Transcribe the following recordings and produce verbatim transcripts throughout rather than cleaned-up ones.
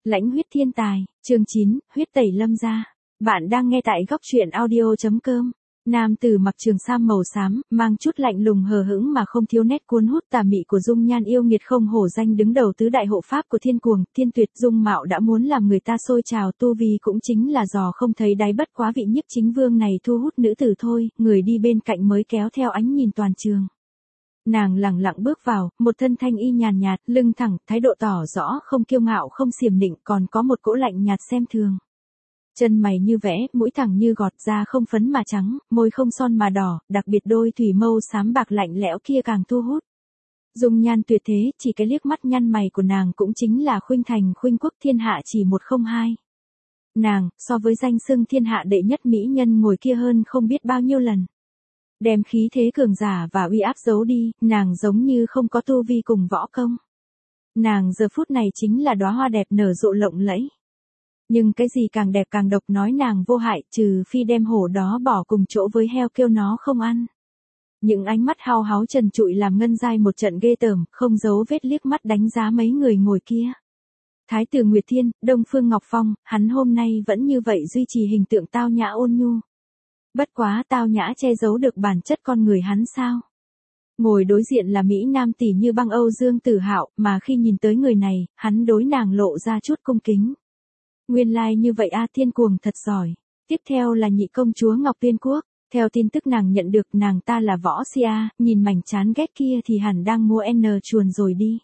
Lãnh huyết thiên tài, chương chín, huyết tẩy Lâm gia. Bạn đang nghe tại góc truyện audio chấm com. Nam tử mặc trường sam màu xám, mang chút lạnh lùng hờ hững mà không thiếu nét cuốn hút tà mị của dung nhan yêu nghiệt không hổ danh đứng đầu tứ đại hộ pháp của thiên cuồng, thiên tuyệt dung mạo đã muốn làm người ta sôi trào, tu vi cũng chính là giò không thấy đáy, bất quá vị nhiếp chính vương này thu hút nữ tử thôi, người đi bên cạnh mới kéo theo ánh nhìn toàn trường. Nàng lẳng lặng bước vào, một thân thanh y nhàn nhạt, lưng thẳng, thái độ tỏ rõ không kiêu ngạo không xiềm nịnh, còn có một cỗ lạnh nhạt xem thường. Chân mày như vẽ, mũi thẳng như gọt, da không phấn mà trắng, môi không son mà đỏ, đặc biệt đôi thủy mâu xám bạc lạnh lẽo kia càng thu hút. Dung nhan tuyệt thế, chỉ cái liếc mắt nhăn mày của nàng cũng chính là khuynh thành khuynh quốc thiên hạ chỉ một không hai. Nàng, so với danh xưng thiên hạ đệ nhất mỹ nhân ngồi kia hơn không biết bao nhiêu lần. Đem khí thế cường giả và uy áp giấu đi, nàng giống như không có tu vi cùng võ công. Nàng giờ phút này chính là đóa hoa đẹp nở rộ lộng lẫy. Nhưng cái gì càng đẹp càng độc, nói nàng vô hại, trừ phi đem hổ đó bỏ cùng chỗ với heo kêu nó không ăn. Những ánh mắt hao háo trần trụi làm Ngân Giai một trận ghê tởm, không giấu vết liếc mắt đánh giá mấy người ngồi kia. Thái tử Nguyệt Thiên, Đông Phương Ngọc Phong, hắn hôm nay vẫn như vậy duy trì hình tượng tao nhã ôn nhu. Bất quá tao nhã che giấu được bản chất con người hắn sao? Ngồi đối diện là Mỹ Nam tỷ như băng Âu Dương Tử Hạo, mà khi nhìn tới người này, hắn đối nàng lộ ra chút cung kính. Nguyên lai like như vậy a, thiên cuồng thật giỏi. Tiếp theo là nhị công chúa Ngọc Tuyên Quốc, theo tin tức nàng nhận được, nàng ta là võ si a, nhìn mảnh chán ghét kia thì hẳn đang mua N chuồn rồi đi.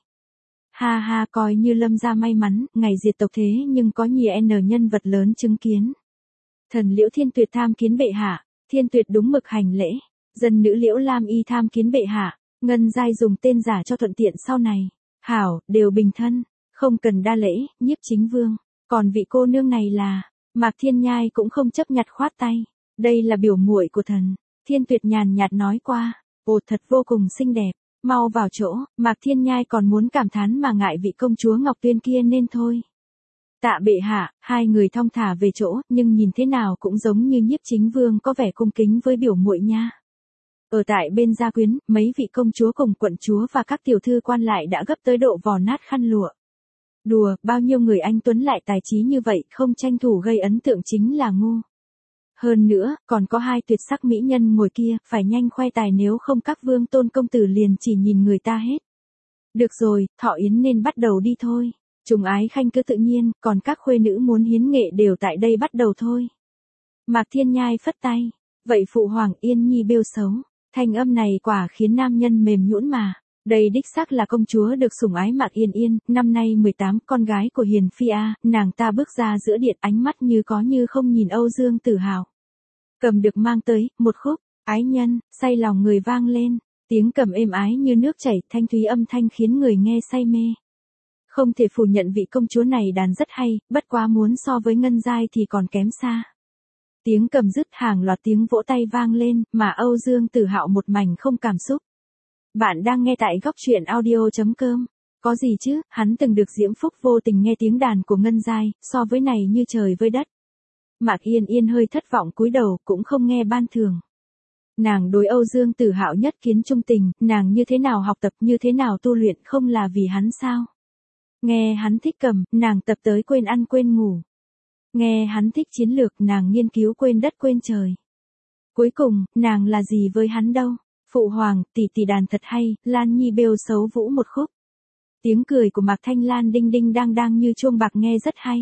Ha ha, coi như Lâm gia may mắn, ngày diệt tộc thế nhưng có nhiều N nhân vật lớn chứng kiến. Thần Liễu Thiên Tuyệt tham kiến bệ hạ, Thiên Tuyệt đúng mực hành lễ. Dân nữ Liễu Lam Y tham kiến bệ hạ, Ngân Giai dùng tên giả cho thuận tiện sau này. Hảo, đều bình thân, không cần đa lễ, nhiếp chính vương. Còn vị cô nương này là, Mạc Thiên Nhai cũng không chấp nhặt khoát tay. Đây là biểu muội của thần. Thiên Tuyệt nhàn nhạt nói qua, ồ thật vô cùng xinh đẹp, mau vào chỗ. Mạc Thiên Nhai còn muốn cảm thán mà ngại vị công chúa Ngọc Tuyên kia nên thôi. Tạ bệ hạ, hai người thong thả về chỗ, nhưng nhìn thế nào cũng giống như nhiếp chính vương có vẻ cung kính với biểu muội nha. Ở tại bên gia quyến, mấy vị công chúa cùng quận chúa và các tiểu thư quan lại đã gấp tới độ vò nát khăn lụa. Đùa, bao nhiêu người anh tuấn lại tài trí như vậy, không tranh thủ gây ấn tượng chính là ngu. Hơn nữa, còn có hai tuyệt sắc mỹ nhân ngồi kia, phải nhanh khoe tài nếu không các vương tôn công tử liền chỉ nhìn người ta hết. Được rồi, thọ yến nên bắt đầu đi thôi. Trùng ái khanh cứ tự nhiên, còn các khuê nữ muốn hiến nghệ đều tại đây bắt đầu thôi. Mạc Thiên Nhai phất tay. Vậy phụ hoàng Yên Nhi bêu xấu. Thanh âm này quả khiến nam nhân mềm nhũn mà. Đây đích xác là công chúa được sủng ái Mạc Yên Yên, năm nay mười tám, con gái của Hiền Phi A, nàng ta bước ra giữa điện, ánh mắt như có như không nhìn Âu Dương Tử Hạo. Cầm được mang tới, một khúc, ái nhân, say lòng người vang lên, tiếng cầm êm ái như nước chảy, thanh thúy âm thanh khiến người nghe say mê. Không thể phủ nhận vị công chúa này đàn rất hay, bất quá muốn so với Ngân Giai thì còn kém xa. Tiếng cầm dứt, hàng loạt tiếng vỗ tay vang lên, mà Âu Dương Tử Hạo một mảnh không cảm xúc. Bạn đang nghe tại góc truyện audio chấm com. Có gì chứ, hắn từng được diễm phúc vô tình nghe tiếng đàn của Ngân Giai, so với này như trời với đất. Mạc Yên Yên hơi thất vọng cúi đầu, cũng không nghe ban thưởng. Nàng đối Âu Dương Tử Hạo nhất kiến trung tình, nàng như thế nào học tập, như thế nào tu luyện, không là vì hắn sao? Nghe hắn thích cầm, nàng tập tới quên ăn quên ngủ. Nghe hắn thích chiến lược, nàng nghiên cứu quên đất quên trời. Cuối cùng, nàng là gì với hắn đâu? Phụ hoàng, tỷ tỷ đàn thật hay, Lan Nhi bêu xấu vũ một khúc. Tiếng cười của Mạc Thanh Lan đinh đinh đang đang như chuông bạc nghe rất hay.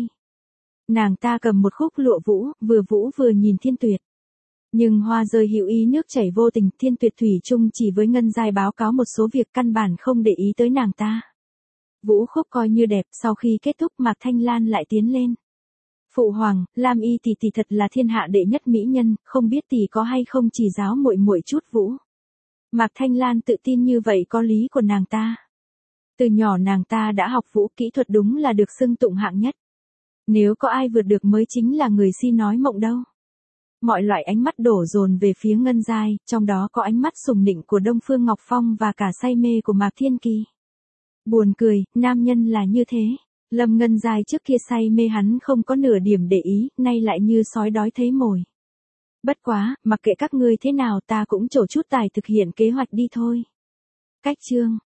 Nàng ta cầm một khúc lụa vũ, vừa vũ vừa nhìn Thiên Tuyệt. Nhưng hoa rơi hữu ý nước chảy vô tình, Thiên Tuyệt thủy chung chỉ với Ngân Giai báo cáo một số việc căn bản không để ý tới nàng ta. Vũ khúc coi như đẹp, sau khi kết thúc Mạc Thanh Lan lại tiến lên. Phụ hoàng, Lam Y tỷ tỷ thật là thiên hạ đệ nhất mỹ nhân, không biết tỷ có hay không chỉ giáo muội muội chút vũ. Mạc Thanh Lan tự tin như vậy có lý của nàng ta. Từ nhỏ nàng ta đã học vũ, kỹ thuật đúng là được xưng tụng hạng nhất. Nếu có ai vượt được mới chính là người si nói mộng đâu. Mọi loại ánh mắt đổ dồn về phía Ngân Giai, trong đó có ánh mắt sùng nịnh của Đông Phương Ngọc Phong và cả say mê của Mạc Thiên Kỳ. Buồn cười, nam nhân là như thế. Lâm Ngân Giai trước kia say mê hắn không có nửa điểm để ý, nay lại như sói đói thấy mồi. Bất quá, mặc kệ các ngươi thế nào ta cũng trổ chút tài thực hiện kế hoạch đi thôi. Cách chương